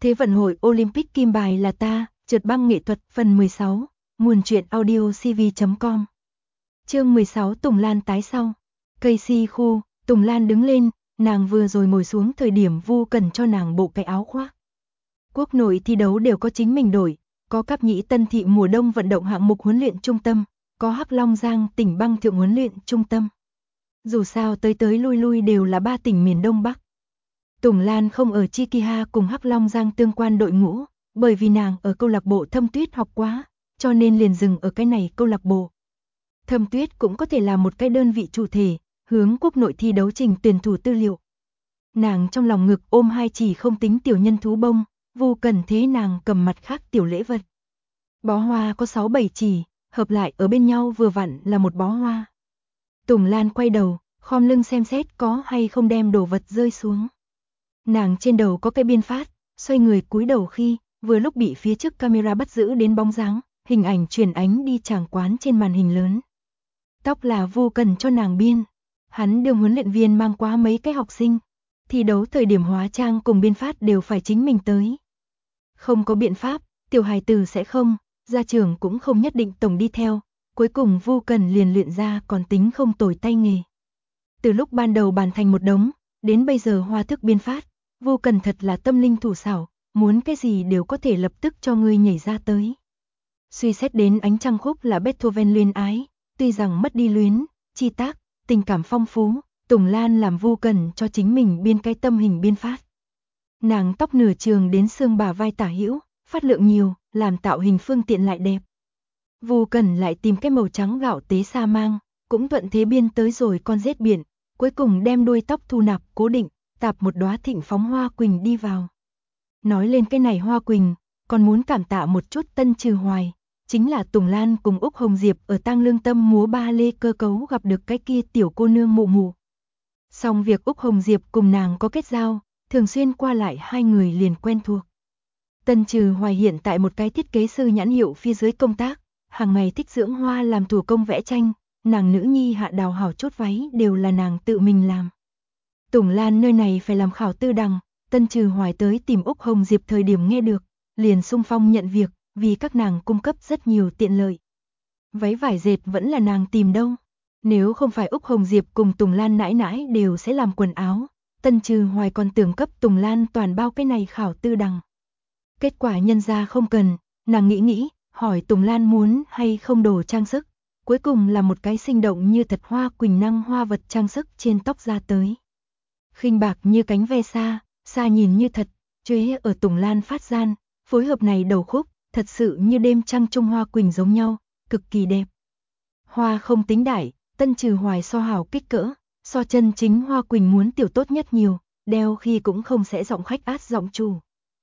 Thế vận hội Olympic kim bài là ta, trượt băng nghệ thuật phần 16, nguồn truyện audio cv.com. Chương 16 Tùng Lan tái sau. Cây si khu, Tùng Lan đứng lên, nàng vừa rồi ngồi xuống thời điểm Vu Cần cho nàng bộ cái áo khoác. Quốc nội thi đấu đều có chính mình đổi, có Cáp Nhĩ Tân Thị mùa đông vận động hạng mục huấn luyện trung tâm, có Hắc Long Giang tỉnh băng thượng huấn luyện trung tâm. Dù sao tới lui lui đều là 3 tỉnh miền Đông Bắc. Tùng Lan không ở Chikiha cùng Hắc Long Giang tương quan đội ngũ, bởi vì nàng ở câu lạc bộ Thâm Tuyết học quá, cho nên liền dừng ở cái này câu lạc bộ. Thâm Tuyết cũng có thể là một cái đơn vị chủ thể, hướng quốc nội thi đấu trình tuyển thủ tư liệu. Nàng trong lòng ngực ôm hai chỉ không tính tiểu nhân thú bông, Vu Cần thế nàng cầm mặt khác tiểu lễ vật. Bó hoa có 6-7 chỉ, hợp lại ở bên nhau vừa vặn là một bó hoa. Tùng Lan quay đầu, khom lưng xem xét có hay không đem đồ vật rơi xuống. Nàng trên đầu có cái biên phát, xoay người cúi đầu khi, vừa lúc bị phía trước camera bắt giữ đến bóng dáng, hình ảnh truyền ánh đi tràng quán trên màn hình lớn. Tóc là Vu Cần cho nàng biên, hắn đương huấn luyện viên mang quá mấy cái học sinh, thi đấu thời điểm hóa trang cùng biên phát đều phải chính mình tới. Không có biện pháp, tiểu hài tử sẽ không, gia trưởng cũng không nhất định tổng đi theo, cuối cùng Vu Cần liền luyện ra còn tính không tồi tay nghề. Từ lúc ban đầu bàn thành một đống, đến bây giờ hoa thức biên phát, Vu Cần thật là tâm linh thủ xảo, muốn cái gì đều có thể lập tức cho ngươi nhảy ra tới. Suy xét đến Ánh Trăng khúc là Beethoven luyến ái, tuy rằng mất đi luyến, chi tác, tình cảm phong phú, Tùng Lan làm Vu Cần cho chính mình biên cái tâm hình biên phát. Nàng tóc nửa trường đến xương bả vai tả hữu, phát lượng nhiều, làm tạo hình phương tiện lại đẹp. Vu Cần lại tìm cái màu trắng gạo tế sa mang, cũng thuận thế biên tới rồi con rết biển, cuối cùng đem đuôi tóc thu nạp cố định, tạp một đóa thịnh phóng hoa quỳnh đi vào. Nói lên cái này hoa quỳnh, còn muốn cảm tạ một chút Tân Trừ Hoài, chính là Tùng Lan cùng Úc Hồng Diệp ở Tang Lương Tâm múa ba lê cơ cấu gặp được cái kia tiểu cô nương mụ mụ. Xong việc Úc Hồng Diệp cùng nàng có kết giao, thường xuyên qua lại hai người liền quen thuộc. Tân Trừ Hoài hiện tại một cái thiết kế sư nhãn hiệu phía dưới công tác, hàng ngày thích dưỡng hoa làm thủ công vẽ tranh, nàng nữ nhi Hạ Đào hảo chốt váy đều là nàng tự mình làm. Tùng Lan nơi này phải làm khảo tư đằng, Tân Trừ Hoài tới tìm Úc Hồng Diệp thời điểm nghe được, liền xung phong nhận việc, vì các nàng cung cấp rất nhiều tiện lợi. Váy vải dệt vẫn là nàng tìm đâu, nếu không phải Úc Hồng Diệp cùng Tùng Lan nãi nãi đều sẽ làm quần áo, Tân Trừ Hoài còn tưởng cấp Tùng Lan toàn bao cái này khảo tư đằng. Kết quả nhân ra không cần, nàng nghĩ, hỏi Tùng Lan muốn hay không đồ trang sức, cuối cùng là một cái sinh động như thật hoa quỳnh năng hoa vật trang sức trên tóc ra tới. Khinh bạc như cánh ve xa, xa nhìn như thật, chuế ở Tùng Lan phát gian, phối hợp này đầu khúc, thật sự như đêm trăng trung hoa quỳnh giống nhau, cực kỳ đẹp. Hoa không tính đại, Tân Trừ Hoài so hảo kích cỡ, so chân chính hoa quỳnh muốn tiểu tốt nhất nhiều, đeo khi cũng không sẽ giọng khách át giọng chủ.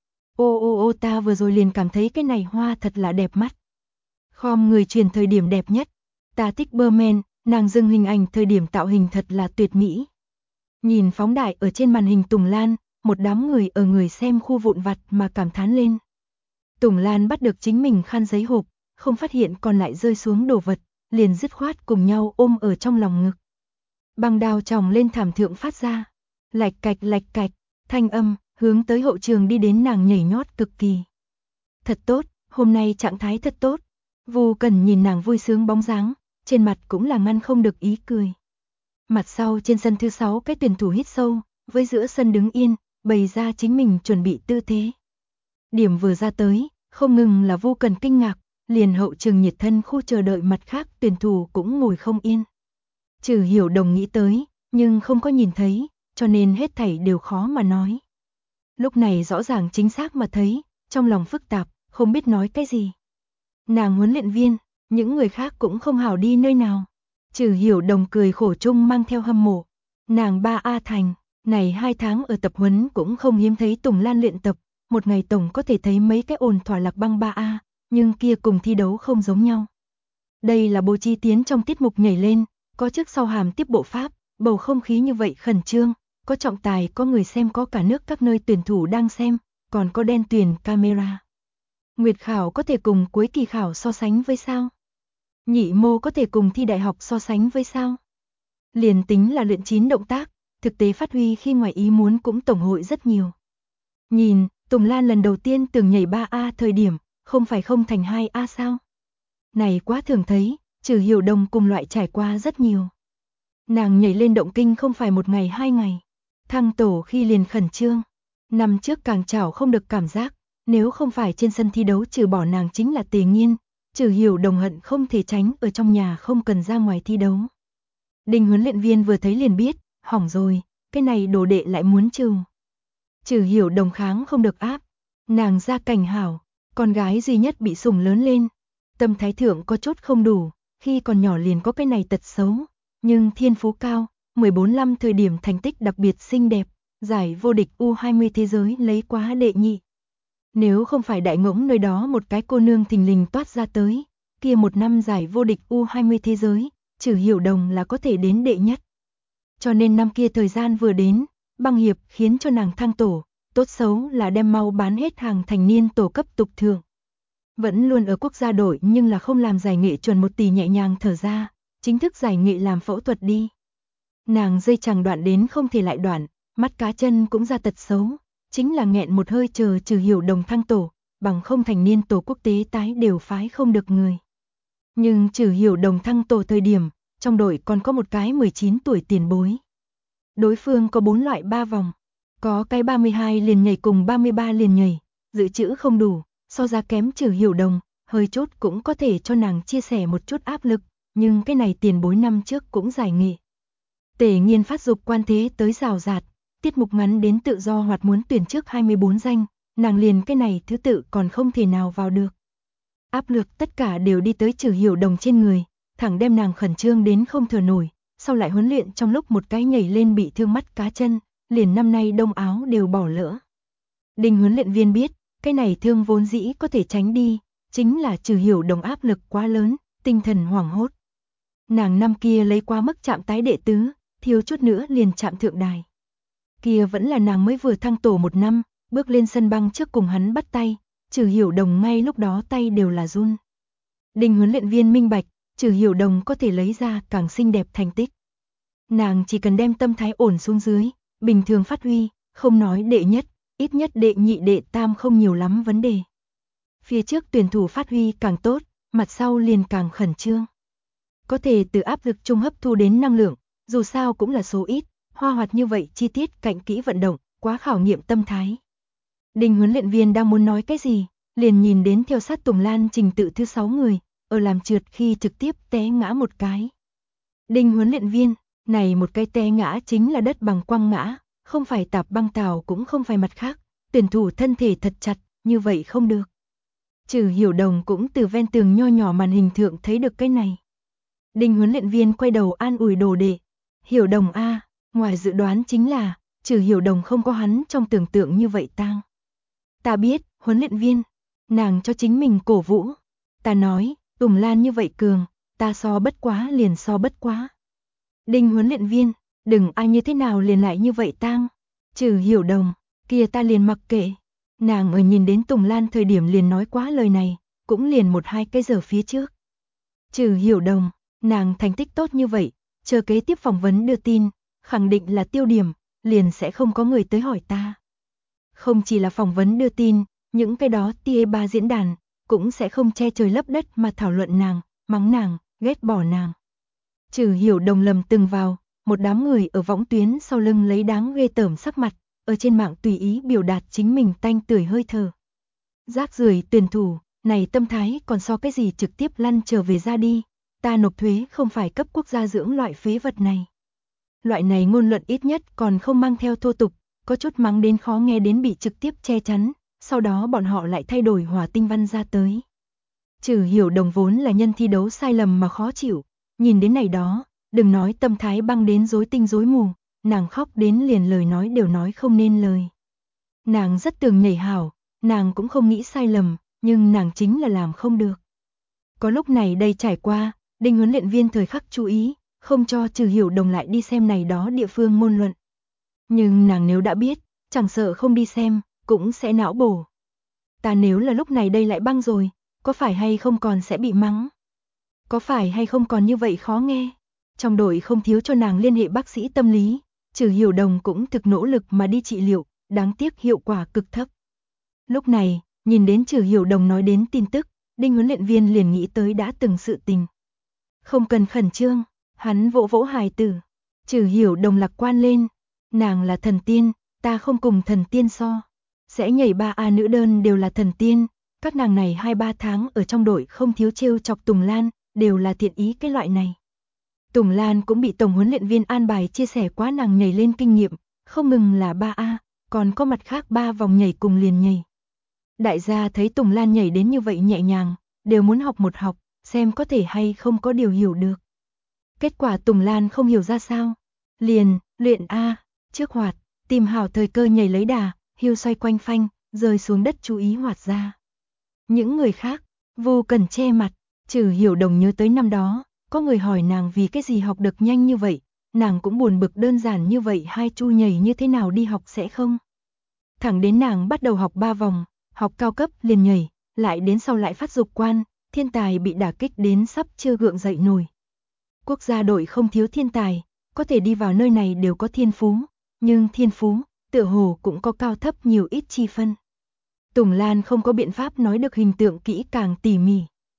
Ô ta vừa rồi liền cảm thấy cái này hoa thật là đẹp mắt. Khom người truyền thời điểm đẹp nhất, ta thích Berman, nàng dừng hình ảnh thời điểm tạo hình thật là tuyệt mỹ. Nhìn phóng đại ở trên màn hình Tùng Lan, một đám người ở người xem khu vụn vặt mà cảm thán lên. Tùng Lan bắt được chính mình khăn giấy hộp, không phát hiện còn lại rơi xuống đồ vật, liền dứt khoát cùng nhau ôm ở trong lòng ngực. Băng đao chồng lên thảm thượng phát ra, lạch cạch, thanh âm, hướng tới hậu trường đi đến nàng nhảy nhót cực kỳ. Thật tốt, hôm nay trạng thái thật tốt. Vu Cần nhìn nàng vui sướng bóng dáng, trên mặt cũng là ngăn không được ý cười. Mặt sau trên sân thứ 6 cái tuyển thủ hít sâu, với giữa sân đứng yên, bày ra chính mình chuẩn bị tư thế. Điểm vừa ra tới, không ngừng là Vu Cần kinh ngạc, liền hậu trường nhiệt thân khu chờ đợi mặt khác tuyển thủ cũng ngồi không yên. Trừ Hiểu Đồng nghĩ tới, nhưng không có nhìn thấy, cho nên hết thảy đều khó mà nói. Lúc này rõ ràng chính xác mà thấy, trong lòng phức tạp, không biết nói cái gì. Nàng huấn luyện viên, những người khác cũng không hảo đi nơi nào. Trừ Hiểu Đồng cười khổ chung mang theo hâm mộ. Nàng 3A thành, này 2 tháng ở tập huấn cũng không hiếm thấy Tùng Lan luyện tập, một ngày tổng có thể thấy mấy cái ồn thỏa lạc băng 3A, nhưng kia cùng thi đấu không giống nhau. Đây là bố trí tiến trong tiết mục nhảy lên, có trước sau hàm tiếp bộ pháp, bầu không khí như vậy khẩn trương, có trọng tài, có người xem, có cả nước các nơi tuyển thủ đang xem, còn có đen tuyền camera. Nguyệt khảo có thể cùng cuối kỳ khảo so sánh với sao? Nhị mô có thể cùng thi đại học so sánh với sao? Liền tính là luyện 9 động tác, thực tế phát huy khi ngoài ý muốn cũng tổng hội rất nhiều. Nhìn, Tùng Lan lần đầu tiên từng nhảy 3A thời điểm, không phải không thành 2A sao? Này quá thường thấy, Trừ Hiểu Đồng cùng loại trải qua rất nhiều. Nàng nhảy lên động kinh không phải một ngày 2 ngày. Thăng tổ khi liền khẩn trương. Năm trước càng chảo không được cảm giác, nếu không phải trên sân thi đấu trừ bỏ nàng chính là Tề Nghiên, Trừ Hiểu Đồng hận không thể tránh ở trong nhà không cần ra ngoài thi đấu. Đinh huấn luyện viên vừa thấy liền biết, hỏng rồi, cái này đồ đệ lại muốn trừ. Trừ Hiểu Đồng kháng không được áp, nàng gia cảnh hảo, con gái duy nhất bị sủng lớn lên. Tâm thái thượng có chút không đủ, khi còn nhỏ liền có cái này tật xấu, nhưng thiên phú cao, 14-15 thời điểm thành tích đặc biệt xinh đẹp, giải vô địch U20 thế giới lấy quá đệ nhị. Nếu không phải đại ngỗng nơi đó một cái cô nương thình lình toát ra tới, kia một năm giải vô địch U20 thế giới, Trừ Hiểu Đồng là có thể đến đệ nhất. Cho nên năm kia thời gian vừa đến, băng hiệp khiến cho nàng thăng tổ, tốt xấu là đem mau bán hết hàng thành niên tổ cấp tục thượng. Vẫn luôn ở quốc gia đội nhưng là không làm giải nghệ chuẩn 1 tỷ nhẹ nhàng thở ra, chính thức giải nghệ làm phẫu thuật đi. Nàng dây chằng đoạn đến không thể lại đoạn, mắt cá chân cũng ra tật xấu, chính là nghẹn một hơi chờ Trừ Hiểu Đồng thăng tổ, bằng không thành niên tổ quốc tế tái đều phái không được người. Nhưng Trừ Hiểu Đồng thăng tổ thời điểm, trong đội còn có một cái 19 tuổi tiền bối. Đối phương có 4 loại 3 vòng, có cái 32 liền nhảy cùng 33 liền nhảy, dự trữ không đủ, so ra kém Trừ Hiểu Đồng, hơi chút cũng có thể cho nàng chia sẻ một chút áp lực, nhưng cái này tiền bối năm trước cũng giải nghệ. Tề Nghiên phát dục quan thế tới rào rạt, tiết mục ngắn đến tự do hoặc muốn tuyển trước 24 danh, nàng liền cái này thứ tự còn không thể nào vào được. Áp lực tất cả đều đi tới Trừ Hiểu Đồng trên người, thẳng đem nàng khẩn trương đến không thở nổi, sau lại huấn luyện trong lúc một cái nhảy lên bị thương mắt cá chân, liền năm nay đông áo đều bỏ lỡ. Đinh huấn luyện viên biết, cái này thương vốn dĩ có thể tránh đi, chính là Trừ Hiểu Đồng áp lực quá lớn, tinh thần hoảng hốt. Nàng năm kia lấy qua mức chạm tái đệ tứ, thiếu chút nữa liền chạm thượng đài. Kia vẫn là nàng mới vừa thăng tổ 1 năm, bước lên sân băng trước cùng hắn bắt tay, Trừ Hiểu Đồng ngay lúc đó tay đều là run. Đinh huấn luyện viên minh bạch, Trừ Hiểu Đồng có thể lấy ra càng xinh đẹp thành tích. Nàng chỉ cần đem tâm thái ổn xuống dưới, bình thường phát huy, không nói đệ nhất, ít nhất đệ nhị đệ tam không nhiều lắm vấn đề. Phía trước tuyển thủ phát huy càng tốt, mặt sau liền càng khẩn trương. Có thể từ áp lực trung hấp thu đến năng lượng, dù sao cũng là số ít, hoa hoạt như vậy chi tiết cạnh kỹ vận động, quá khảo nghiệm tâm thái. Đinh huấn luyện viên đang muốn nói cái gì, liền nhìn đến theo sát Tùng Lan trình tự thứ 6 người, ở làm trượt khi trực tiếp té ngã một cái. Đinh huấn luyện viên, này một cái té ngã chính là đất bằng quăng ngã, không phải tạp băng tàu cũng không phải mặt khác, tuyển thủ thân thể thật chặt, như vậy không được. Trừ Hiểu Đồng cũng từ ven tường nho nhỏ màn hình thượng thấy được cái này. Đinh huấn luyện viên quay đầu an ủi đồ đệ, Hiểu Đồng a, ngoài dự đoán chính là, Trừ Hiểu Đồng không có hắn trong tưởng tượng như vậy tang. Ta biết, huấn luyện viên, nàng cho chính mình cổ vũ. Ta nói, Tùng Lan như vậy cường, ta so bất quá liền so bất quá. Đinh huấn luyện viên, đừng ai như thế nào liền lại như vậy tang. Trừ Hiểu Đồng, kia ta liền mặc kệ. Nàng ở nhìn đến Tùng Lan thời điểm liền nói quá lời này, cũng liền 1-2 cái giờ phía trước. Trừ Hiểu Đồng, nàng thành tích tốt như vậy, chờ kế tiếp phỏng vấn đưa tin, khẳng định là tiêu điểm, liền sẽ không có người tới hỏi ta. Không chỉ là phỏng vấn đưa tin, những cái đó TA3 diễn đàn, cũng sẽ không che trời lấp đất mà thảo luận nàng, mắng nàng, ghét bỏ nàng. Trừ Hiểu Đồng lầm từng vào, một đám người ở võng tuyến sau lưng lấy đáng ghê tởm sắc mặt, ở trên mạng tùy ý biểu đạt chính mình tanh tưởi hơi thở. Rác rưởi tuyển thủ, này tâm thái còn so cái gì trực tiếp lăn trở về ra đi, ta nộp thuế không phải cấp quốc gia dưỡng loại phế vật này. Loại này ngôn luận ít nhất còn không mang theo thô tục, có chút mắng đến khó nghe đến bị trực tiếp che chắn, sau đó bọn họ lại thay đổi hỏa tinh văn ra tới. Trừ Hiểu Đồng vốn là nhân thi đấu sai lầm mà khó chịu, nhìn đến này đó, đừng nói tâm thái băng đến rối tinh rối mù, nàng khóc đến liền lời nói đều nói không nên lời. Nàng rất tường nhảy hảo, nàng cũng không nghĩ sai lầm, nhưng nàng chính là làm không được. Có lúc này đây trải qua, Đinh huấn luyện viên thời khắc chú ý, không cho Trừ Hiểu Đồng lại đi xem này đó địa phương ngôn luận. Nhưng nàng nếu đã biết, chẳng sợ không đi xem, cũng sẽ não bổ. Ta nếu là lúc này đây lại băng rồi, có phải hay không còn sẽ bị mắng? Có phải hay không còn như vậy khó nghe? Trong đội không thiếu cho nàng liên hệ bác sĩ tâm lý, Trừ Hiểu Đồng cũng thực nỗ lực mà đi trị liệu, đáng tiếc hiệu quả cực thấp. Lúc này, nhìn đến Trử Hiểu Đồng nói đến tin tức, Đinh huấn luyện viên liền nghĩ tới đã từng sự tình. Không cần khẩn trương, hắn vỗ vỗ hài tử. Trử Hiểu Đồng lạc quan lên, nàng là thần tiên, ta không cùng thần tiên so. Sẽ nhảy 3A nữ đơn đều là thần tiên, các nàng này 2-3 tháng ở trong đội không thiếu trêu chọc Tùng Lan, đều là thiện ý cái loại này. Tùng Lan cũng bị tổng huấn luyện viên an bài chia sẻ quá nàng nhảy lên kinh nghiệm, không ngừng là 3A, còn có mặt khác 3 vòng nhảy cùng liền nhảy. Đại gia thấy Tùng Lan nhảy đến như vậy nhẹ nhàng, đều muốn học một học, xem có thể hay không có điều hiểu được. Kết quả Tùng Lan không hiểu ra sao, liền, luyện A, trước hoạt, tìm hảo thời cơ nhảy lấy đà, hiu xoay quanh phanh, rơi xuống đất chú ý hoạt ra. Những người khác, vô cần che mặt, Trử Hiểu Đồng nhớ tới năm đó, có người hỏi nàng vì cái gì học được nhanh như vậy, nàng cũng buồn bực đơn giản như vậy hai chu nhảy như thế nào đi học sẽ không. Thẳng đến nàng bắt đầu học 3 vòng, học cao cấp liền nhảy, lại đến sau lại phát dục quan, thiên tài bị đả kích đến sắp chưa gượng dậy nổi. Quốc gia đội không thiếu thiên tài, có thể đi vào nơi này đều có thiên phú, nhưng thiên phú, tựa hồ cũng có cao thấp nhiều ít chi phân. Tùng Lan không có biện pháp nói được hình tượng kỹ càng tỉ mỉ.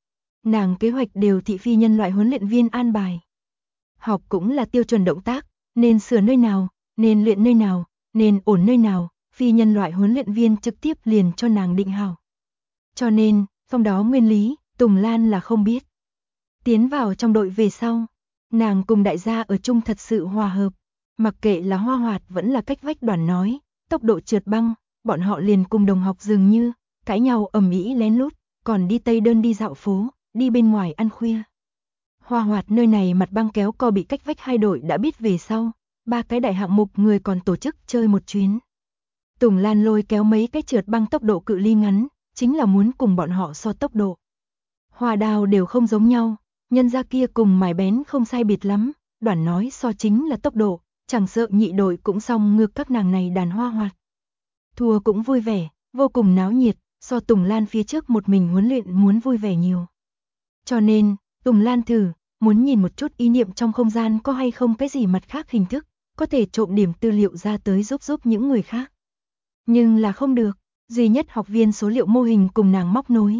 Nàng kế hoạch đều thị phi nhân loại huấn luyện viên an bài. Học cũng là tiêu chuẩn động tác, nên sửa nơi nào, nên luyện nơi nào, nên ổn nơi nào, phi nhân loại huấn luyện viên trực tiếp liền cho nàng định hảo. Cho nên, trong đó nguyên lý, Tùng Lan là không biết. Tiến vào trong đội về sau, nàng cùng đại gia ở chung thật sự hòa hợp. Mặc kệ là Hoa Hoạt vẫn là cách vách Đoàn nói, tốc độ trượt băng, bọn họ liền cùng đồng học dường như, cãi nhau ầm ĩ lén lút, còn đi Tây Đơn đi dạo phố, đi bên ngoài ăn khuya. Hoa Hoạt nơi này mặt băng kéo co bị cách vách hai đội đã biết về sau, 3 cái đại hạng mục người còn tổ chức chơi một chuyến. Tùng Lan lôi kéo mấy cái trượt băng tốc độ cự ly ngắn, chính là muốn cùng bọn họ so tốc độ. Hoa đào đều không giống nhau, nhân gia kia cùng mài bén không sai biệt lắm, Đoàn nói so chính là tốc độ, chẳng sợ nhị đội cũng xong ngược các nàng này đàn Hoa Hoạt. Thua cũng vui vẻ, vô cùng náo nhiệt, so Tùng Lan phía trước một mình huấn luyện muốn vui vẻ nhiều. Cho nên, Tùng Lan thử, muốn nhìn một chút ý niệm trong không gian có hay không cái gì mặt khác hình thức, có thể trộm điểm tư liệu ra tới giúp những người khác. Nhưng là không được, duy nhất học viên số liệu mô hình cùng nàng móc nối.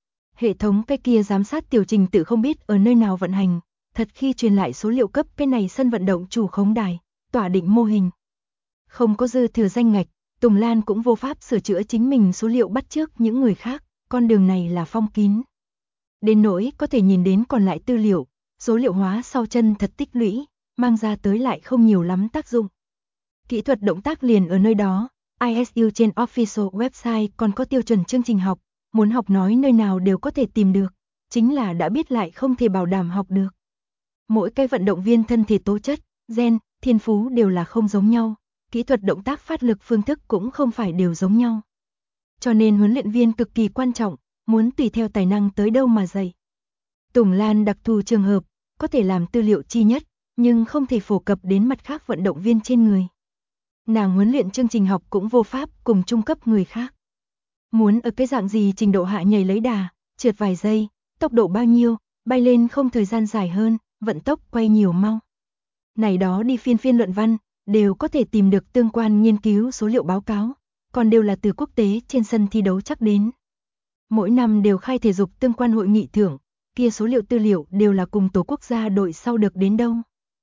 Hệ thống cái kia giám sát tiểu trình tự không biết ở nơi nào vận hành, thật khi truyền lại số liệu cấp cái này sân vận động chủ khống đài, tỏa định mô hình. Không có dư thừa danh ngạch, Tùng Lan cũng vô pháp sửa chữa chính mình số liệu bắt chước những người khác, con đường này là phong kín. Đến nỗi có thể nhìn đến còn lại tư liệu, số liệu hóa sau chân thật tích lũy, mang ra tới lại không nhiều lắm tác dụng. Kỹ thuật động tác liền ở nơi đó, ISU trên official website còn có tiêu chuẩn chương trình học, muốn học nói nơi nào đều có thể tìm được, chính là đã biết lại không thể bảo đảm học được. Mỗi cái vận động viên thân thể tố chất, gen, thiên phú đều là không giống nhau, kỹ thuật động tác phát lực phương thức cũng không phải đều giống nhau. Cho nên huấn luyện viên cực kỳ quan trọng, muốn tùy theo tài năng tới đâu mà dạy. Tùng Lan đặc thù trường hợp, có thể làm tư liệu chi nhất, nhưng không thể phổ cập đến mặt khác vận động viên trên người. Nàng huấn luyện chương trình học cũng vô pháp cùng trung cấp người khác. Muốn ở cái dạng gì trình độ hạ nhảy lấy đà, trượt vài giây, tốc độ bao nhiêu, bay lên không thời gian dài hơn, vận tốc quay nhiều mau. Này đó đi phiên luận văn, đều có thể tìm được tương quan nghiên cứu số liệu báo cáo, còn đều là từ quốc tế trên sân thi đấu chắc đến. Mỗi năm đều khai thể dục tương quan hội nghị thưởng, kia số liệu tư liệu đều là cùng tổ quốc gia đội sau được đến đâu.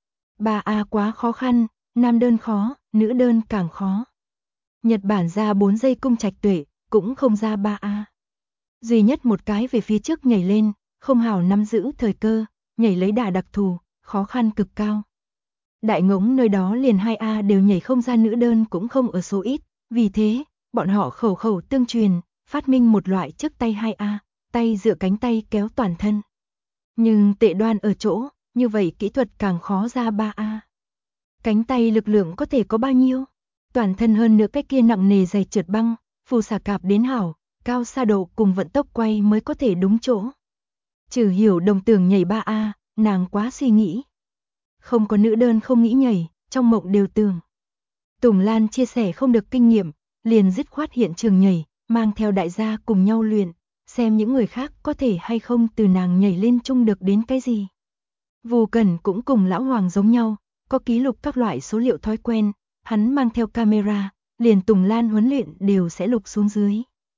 3A quá khó khăn, nam đơn khó, nữ đơn càng khó. Nhật Bản ra 4 giây cung trạch tuệ, cũng không ra 3A. Duy nhất một cái về phía trước nhảy lên, không hảo nắm giữ thời cơ, nhảy lấy đà đặc thù, khó khăn cực cao. Đại ngỗng nơi đó liền 2A đều nhảy không ra nữ đơn cũng không ở số ít, vì thế, bọn họ khẩu tương truyền, phát minh một loại trước tay 2A, tay dựa cánh tay kéo toàn thân. Nhưng tệ đoan ở chỗ, như vậy kỹ thuật càng khó ra 3A. Cánh tay lực lượng có thể có bao nhiêu? Toàn thân hơn nữa cái kia nặng nề dày trượt băng, phù xả cạp đến hảo, cao xa độ cùng vận tốc quay mới có thể đúng chỗ. Trừ Hiểu Đồng tưởng nhảy 3A, nàng quá suy nghĩ. Không có nữ đơn không nghĩ nhảy, trong mộng đều tưởng. Tùng Lan chia sẻ không được kinh nghiệm, liền dứt khoát hiện trường nhảy, mang theo đại gia cùng nhau luyện, xem những người khác có thể hay không từ nàng nhảy lên chung được đến cái gì. Vô Cẩn cũng cùng Lão Hoàng giống nhau, có ký lục các loại số liệu thói quen, hắn mang theo camera, liền Tùng Lan huấn luyện đều sẽ lục xuống dưới.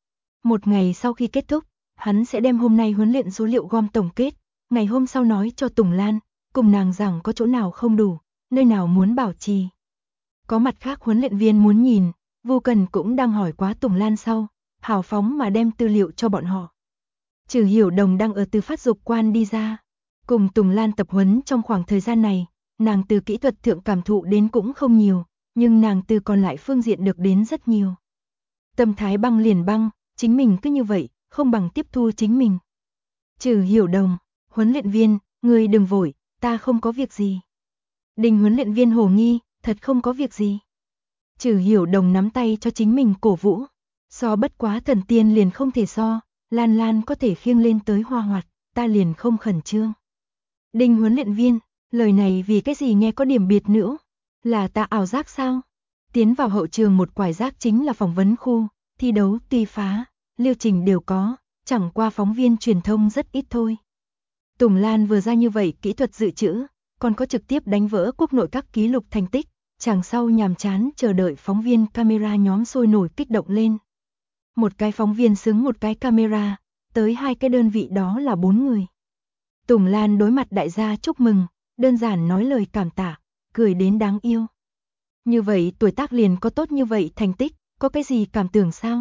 Một ngày sau khi kết thúc, hắn sẽ đem hôm nay huấn luyện số liệu gom tổng kết, ngày hôm sau nói cho Tùng Lan, cùng nàng rằng có chỗ nào không đủ, nơi nào muốn bảo trì. Có mặt khác huấn luyện viên muốn nhìn, Vu Cần cũng đang hỏi quá Tùng Lan sau, hào phóng mà đem tư liệu cho bọn họ. Trừ Hiểu Đồng đang ở từ phát dục quan đi ra, cùng Tùng Lan tập huấn trong khoảng thời gian này, nàng từ kỹ thuật thượng cảm thụ đến cũng không nhiều, nhưng nàng từ còn lại phương diện được đến rất nhiều. Tâm thái băng liền băng, chính mình cứ như vậy, không bằng tiếp thu chính mình. Trừ Hiểu Đồng, huấn luyện viên, người đừng vội, ta không có việc gì. Đình huấn luyện viên hồ nghi, thật không có việc gì. Trừ Hiểu Đồng nắm tay cho chính mình cổ vũ, so bất quá thần tiên liền không thể so, Lan Lan có thể khiêng lên tới Hoa Hoạt, ta liền không khẩn trương. Đình huấn luyện viên, lời này vì cái gì nghe có điểm biệt nữa, là ta ảo giác sao? Tiến vào hậu trường một quải giác chính là phỏng vấn khu, thi đấu tuy phá, lưu trình đều có, chẳng qua phóng viên truyền thông rất ít thôi. Tùng Lan vừa ra như vậy kỹ thuật dự trữ, còn có trực tiếp đánh vỡ quốc nội các ký lục thành tích, chàng sau nhàm chán chờ đợi phóng viên camera nhóm sôi nổi kích động lên. Một cái phóng viên xứng một cái camera, tới hai cái đơn vị đó là 4 người. Tùng Lan đối mặt đại gia chúc mừng, đơn giản nói lời cảm tạ, cười đến đáng yêu. Như vậy tuổi tác liền có tốt như vậy thành tích, có cái gì cảm tưởng sao?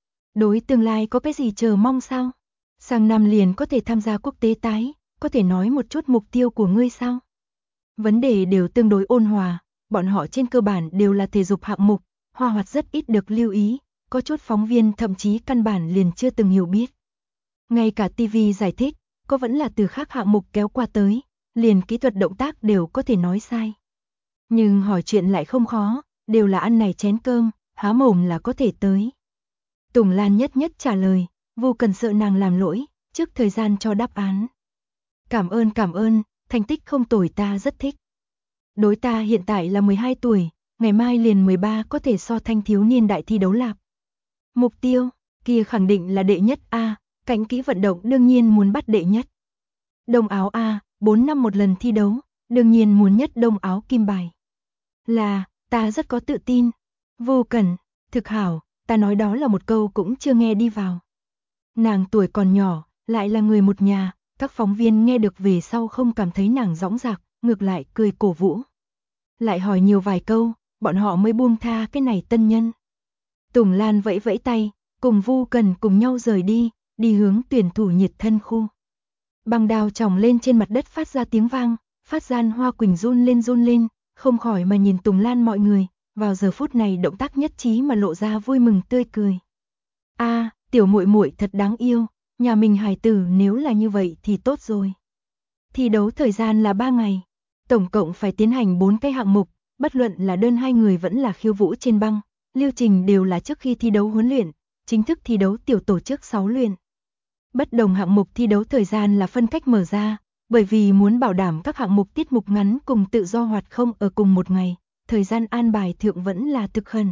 Đối tương lai có cái gì chờ mong sao? Sang năm liền có thể tham gia quốc tế tái, có thể nói một chút mục tiêu của ngươi sao? Vấn đề đều tương đối ôn hòa, bọn họ trên cơ bản đều là thể dục hạng mục, Hoa Hoạt rất ít được lưu ý, có chút phóng viên thậm chí căn bản liền chưa từng hiểu biết. Ngay cả TV giải thích, có vẫn là từ khác hạng mục kéo qua tới, liền kỹ thuật động tác đều có thể nói sai. Nhưng hỏi chuyện lại không khó, đều là ăn này chén cơm, há mồm là có thể tới. Tùng Lan nhất nhất trả lời, Vu Cần sợ nàng làm lỗi, trước thời gian cho đáp án. Cảm ơn, thành tích không tồi ta rất thích. Đối ta hiện tại là 12 tuổi, ngày mai liền 13 có thể so thanh thiếu niên đại thi đấu lạc. Mục tiêu, kia khẳng định là đệ nhất A, cạnh kỹ vận động đương nhiên muốn bắt đệ nhất. Đông áo A, 4 năm một lần thi đấu, đương nhiên muốn nhất đông áo kim bài. Là, ta rất có tự tin. Vô Cần, thực hảo, ta nói đó là một câu cũng chưa nghe đi vào. Nàng tuổi còn nhỏ, lại là người một nhà, các phóng viên nghe được về sau không cảm thấy nàng dõng dạc, ngược lại cười cổ vũ. Lại hỏi nhiều vài câu, bọn họ mới buông tha cái này tân nhân. Tùng Lan vẫy vẫy tay, cùng Vu Cần cùng nhau rời đi, đi hướng tuyển thủ nhiệt thân khu. Băng đao chỏng lên trên mặt đất phát ra tiếng vang, phát gian Hoa Quỳnh run lên, không khỏi mà nhìn Tùng Lan mọi người, vào giờ phút này động tác nhất trí mà lộ ra vui mừng tươi cười. A, tiểu muội muội thật đáng yêu, nhà mình hài tử nếu là như vậy thì tốt rồi. Thi đấu thời gian là 3 ngày, tổng cộng phải tiến hành 4 cái hạng mục, bất luận là đơn hai người vẫn là khiêu vũ trên băng, lưu trình đều là trước khi thi đấu huấn luyện, chính thức thi đấu tiểu tổ chức 6 luyện. Bất đồng hạng mục thi đấu thời gian là phân cách mở ra, bởi vì muốn bảo đảm các hạng mục tiết mục ngắn cùng tự do hoạt không ở cùng một ngày, thời gian an bài thượng vẫn là thực khẩn.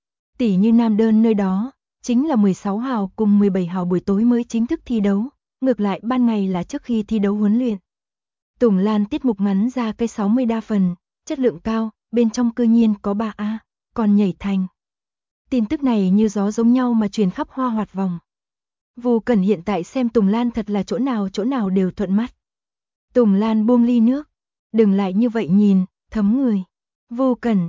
Tỷ như nam đơn nơi đó, chính là 16 hào cùng 17 hào buổi tối mới chính thức thi đấu, ngược lại ban ngày là trước khi thi đấu huấn luyện. Tùng Lan tiết mục ngắn ra cây 60 đa phần, chất lượng cao, bên trong cư nhiên có 3A, còn nhảy thành. Tin tức này như gió giống nhau mà truyền khắp Hoa Hoạt vòng. Vu Cần hiện tại xem Tùng Lan thật là chỗ nào đều thuận mắt. Tùng Lan buông ly nước, đừng lại như vậy nhìn, thấm người. Vu Cần,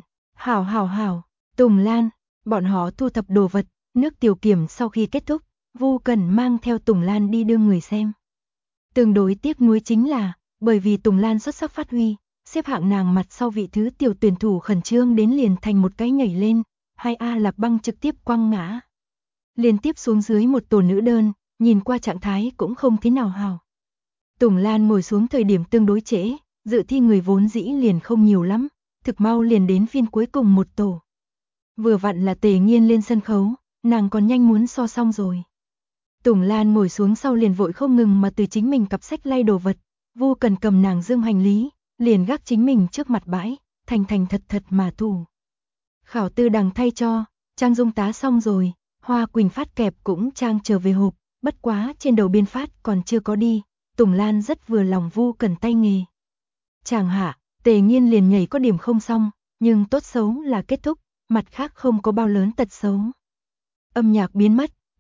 hảo, Tùng Lan, bọn họ thu thập đồ vật, nước tiểu kiểm sau khi kết thúc, Vu Cần mang theo Tùng Lan đi đưa người xem. Tương đối tiếc nuối chính là, bởi vì Tùng Lan xuất sắc phát huy, xếp hạng nàng mặt sau vị thứ tiểu tuyển thủ khẩn trương đến liền thành một cái nhảy lên, 2A Lạc Băng trực tiếp quăng ngã. Liên tiếp xuống dưới một tổ nữ đơn, nhìn qua trạng thái cũng không thế nào hào. Tùng Lan ngồi xuống thời điểm tương đối trễ, dự thi người vốn dĩ liền không nhiều lắm, thực mau liền đến phiên cuối cùng một tổ. Vừa vặn là Tề Nghiên lên sân khấu, nàng còn nhanh muốn so xong rồi. Tùng Lan ngồi xuống sau liền vội không ngừng mà từ chính mình cặp sách lay đồ vật, Vu Cần cầm nàng dương hành lý, liền gác chính mình trước mặt bãi, thành thật mà thủ. Khảo tư đằng thay cho, trang dung tá xong rồi, Hoa Quỳnh phát kẹp cũng trang trở về hộp, bất quá trên đầu biên phát còn chưa có đi, Tùng Lan rất vừa lòng Vu Cần tay nghề. Chàng hạ, Tề Nghiên liền nhảy có điểm không xong, nhưng tốt xấu là kết thúc, mặt khác không có bao lớn tật xấu. Âm nhạc biến mất,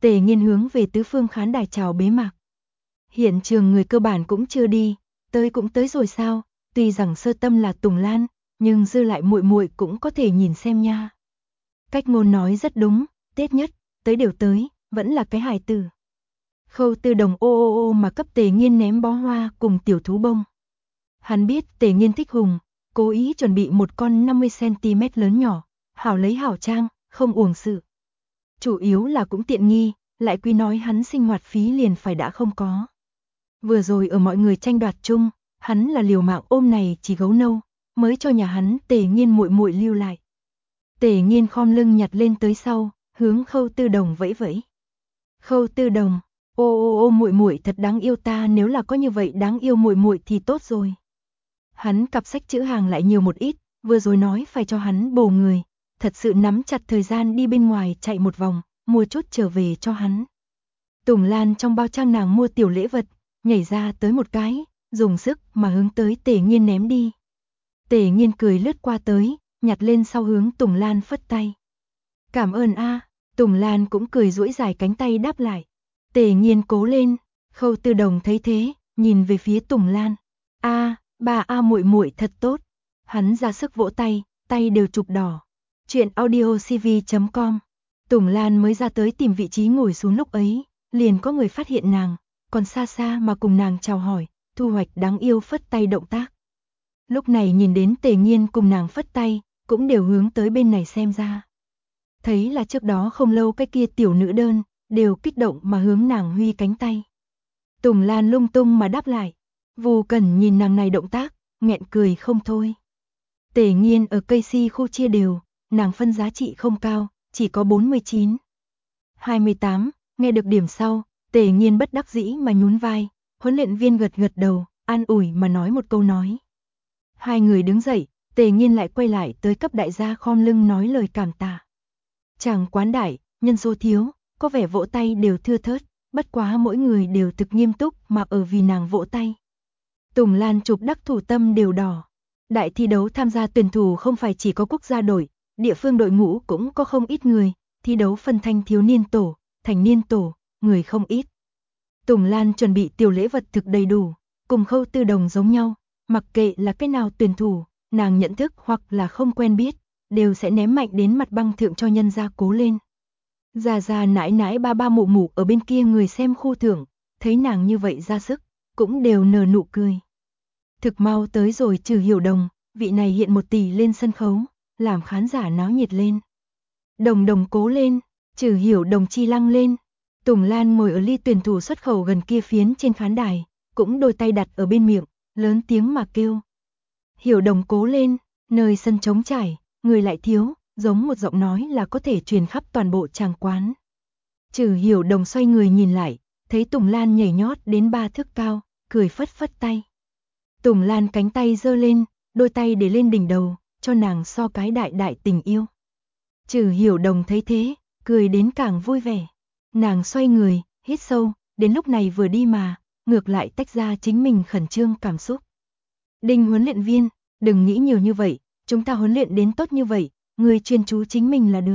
Tề Nghiên hướng về tứ phương khán đài chào bế mạc. Hiện trường người cơ bản cũng chưa đi, tới cũng tới rồi sao, tuy rằng sơ tâm là Tùng Lan, nhưng dư lại muội muội cũng có thể nhìn xem nha. Cách ngôn nói rất đúng, Tết nhất, tới đều tới, vẫn là cái hài tử. Khâu Tư Đồng ô mà cấp Tề Nghiên ném bó hoa cùng tiểu thú bông. Hắn biết Tề Nghiên thích hùng, cố ý chuẩn bị một con 50cm lớn nhỏ, hảo lấy hảo trang, không uổng sự. Chủ yếu là cũng tiện nghi, lại quy nói hắn sinh hoạt phí liền phải đã không có. Vừa rồi ở mọi người tranh đoạt chung, hắn là liều mạng ôm này chỉ gấu nâu, mới cho nhà hắn Tề Nghiên muội muội lưu lại. Tề Nghiên khom lưng nhặt lên tới sau, hướng Khâu Tư Đồng vẫy vẫy. Khâu Tư Đồng, ô muội muội thật đáng yêu ta, nếu là có như vậy đáng yêu muội muội thì tốt rồi. Hắn cặp sách chữ hàng lại nhiều một ít, vừa rồi nói phải cho hắn bổ người, thật sự nắm chặt thời gian đi bên ngoài chạy một vòng, mua chút trở về cho hắn. Tùng Lan trong bao trang nàng mua tiểu lễ vật, nhảy ra tới một cái, dùng sức mà hướng tới Tề Nghiên ném đi. Tề Nghiên cười lướt qua tới, nhặt lên sau hướng Tùng Lan phất tay. Cảm ơn a. Tùng Lan cũng cười duỗi dài cánh tay đáp lại. Tề Nghiên cố lên. Khâu Tư Đồng thấy thế, nhìn về phía Tùng Lan. Bà muội muội thật tốt. Hắn ra sức vỗ tay, tay đều chụp đỏ. Chuyện audiocv.com. Tùng Lan mới ra tới tìm vị trí ngồi xuống lúc ấy, liền có người phát hiện nàng, còn xa xa mà cùng nàng chào hỏi, thu hoạch đáng yêu phất tay động tác. Lúc này nhìn đến Tề Nghiên cùng nàng phất tay, cũng đều hướng tới bên này xem ra. Thấy là trước đó không lâu cái kia tiểu nữ đơn, đều kích động mà hướng nàng huy cánh tay. Tùng Lan lung tung mà đáp lại. Vu Cẩn nhìn nàng này động tác, nghẹn cười không thôi. Tề Nghiên ở cây si khu chia đều, nàng phân giá trị không cao, chỉ có 49. 28, nghe được điểm sau, Tề Nghiên bất đắc dĩ mà nhún vai, huấn luyện viên gật gật đầu, an ủi mà nói một câu nói. Hai người đứng dậy, Tề Nghiên lại quay lại tới cấp đại gia khom lưng nói lời cảm tạ. Chàng quán đại, nhân số thiếu, có vẻ vỗ tay đều thưa thớt, bất quá mỗi người đều thực nghiêm túc mà ở vì nàng vỗ tay. Tùng Lan chụp đắc thủ tâm đều đỏ. Đại thi đấu tham gia tuyển thủ không phải chỉ có quốc gia đội, địa phương đội ngũ cũng có không ít người, thi đấu phân thanh thiếu niên tổ, thành niên tổ, người không ít. Tùng Lan chuẩn bị tiểu lễ vật thực đầy đủ, cùng Khâu Tư Đồng giống nhau, mặc kệ là cái nào tuyển thủ, nàng nhận thức hoặc là không quen biết, đều sẽ ném mạnh đến mặt băng thượng cho nhân gia cố lên. Già nãi nãi ba mụ mụ ở bên kia người xem khu thưởng, thấy nàng như vậy ra sức, cũng đều nở nụ cười. Thực mau tới rồi Trừ Hiểu Đồng, vị này hiện 1 tỷ lên sân khấu, làm khán giả náo nhiệt lên. Đồng cố lên, Trừ Hiểu Đồng chi lăng lên. Tùng Lan ngồi ở ly tuyển thủ xuất khẩu gần kia phiến trên khán đài, cũng đôi tay đặt ở bên miệng, lớn tiếng mà kêu. Hiểu Đồng cố lên, nơi sân trống trải, người lại thiếu, giống một giọng nói là có thể truyền khắp toàn bộ tràng quán. Trừ Hiểu Đồng xoay người nhìn lại, thấy Tùng Lan nhảy nhót đến 3 thước cao, cười phất phất tay. Tùng Lan cánh tay giơ lên, đôi tay để lên đỉnh đầu, cho nàng so cái đại tình yêu. Trừ Hiểu Đồng thấy thế, cười đến càng vui vẻ. Nàng xoay người, hít sâu, đến lúc này vừa đi mà, ngược lại tách ra chính mình khẩn trương cảm xúc. Đinh huấn luyện viên, đừng nghĩ nhiều như vậy, chúng ta huấn luyện đến tốt như vậy, người chuyên chú chính mình là được.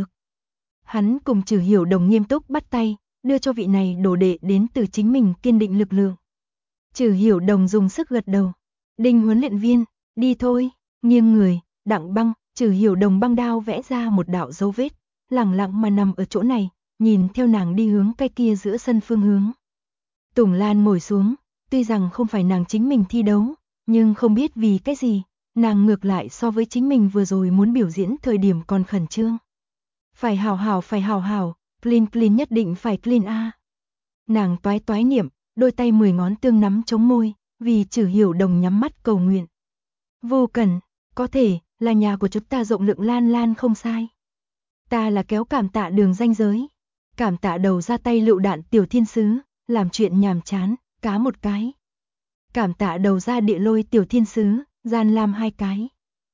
Hắn cùng Trừ Hiểu Đồng nghiêm túc bắt tay, đưa cho vị này đồ đệ đến từ chính mình kiên định lực lượng. Trừ Hiểu Đồng dùng sức gật đầu. Đinh huấn luyện viên, đi thôi, nghiêng người, đặng băng, Trừ Hiểu Đồng băng đao vẽ ra một đạo dấu vết, lẳng lặng mà nằm ở chỗ này, nhìn theo nàng đi hướng cái kia giữa sân phương hướng. Tùng Lan ngồi xuống, tuy rằng không phải nàng chính mình thi đấu, nhưng không biết vì cái gì, nàng ngược lại so với chính mình vừa rồi muốn biểu diễn thời điểm còn khẩn trương. Phải hào hào, clean nhất định phải clean a. Nàng toái niệm, đôi tay 10 ngón tương nắm chống môi, vì Trừ Hiểu Đồng nhắm mắt cầu nguyện. Vô Cần, có thể, là nhà của chúng ta rộng lượng lan không sai. Ta là kéo cảm tạ đường ranh giới. Cảm tạ đầu ra tay lựu đạn tiểu thiên sứ, làm chuyện nhàm chán, cá một cái. Cảm tạ đầu ra địa lôi tiểu thiên sứ, gian lam 2 cái.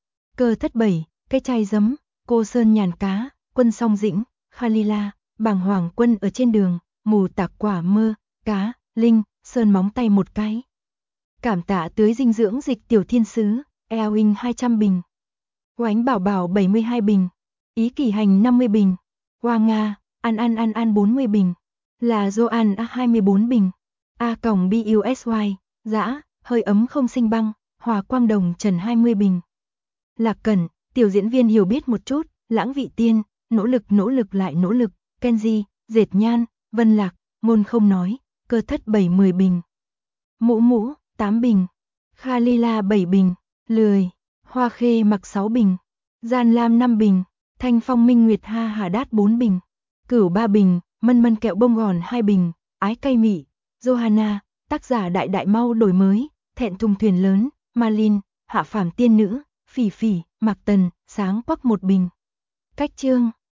Cơ thất 7, cái chai giấm, cô sơn nhàn cá, quân song dĩnh, Khalila, bàng hoàng quân ở trên đường, mù tạc quả mơ, cá, linh, sơn móng tay 1 cái. Cảm tạ tưới dinh dưỡng dịch tiểu thiên sứ, Eowing 200 bình. Oánh bảo bảo 72 bình. Ý kỳ hành 50 bình. Hoa Nga, ăn 40 bình. Là Joan A 24 bình. A còng BUSY, Dã, hơi ấm không sinh băng, Hòa Quang Đồng Trần 20 bình. Lạc Cẩn, tiểu diễn viên hiểu biết một chút, Lãng Vị Tiên, nỗ lực lại nỗ lực, Kenji, Dệt Nhan, Vân Lạc, ngôn không nói, Cơ Thất 7-10 bình. Mũ Mũ, 8 bình. Khalila 7 bình, Lười, Hoa Khê Mặc 6 bình, Gian Lam 5 bình, Thanh Phong Minh Nguyệt Ha Hà Đát 4 bình, Cửu 3 bình, Mân Mân Kẹo Bông Gòn 2 bình, Ái Cay Mị, Johanna, tác giả Đại Đại mau đổi mới, Thẹn Thùng Thuyền Lớn, Malin, Hạ Phàm Tiên Nữ, Phỉ Phỉ, Mạc Tần, Sáng Quắc 1 bình. Cách chương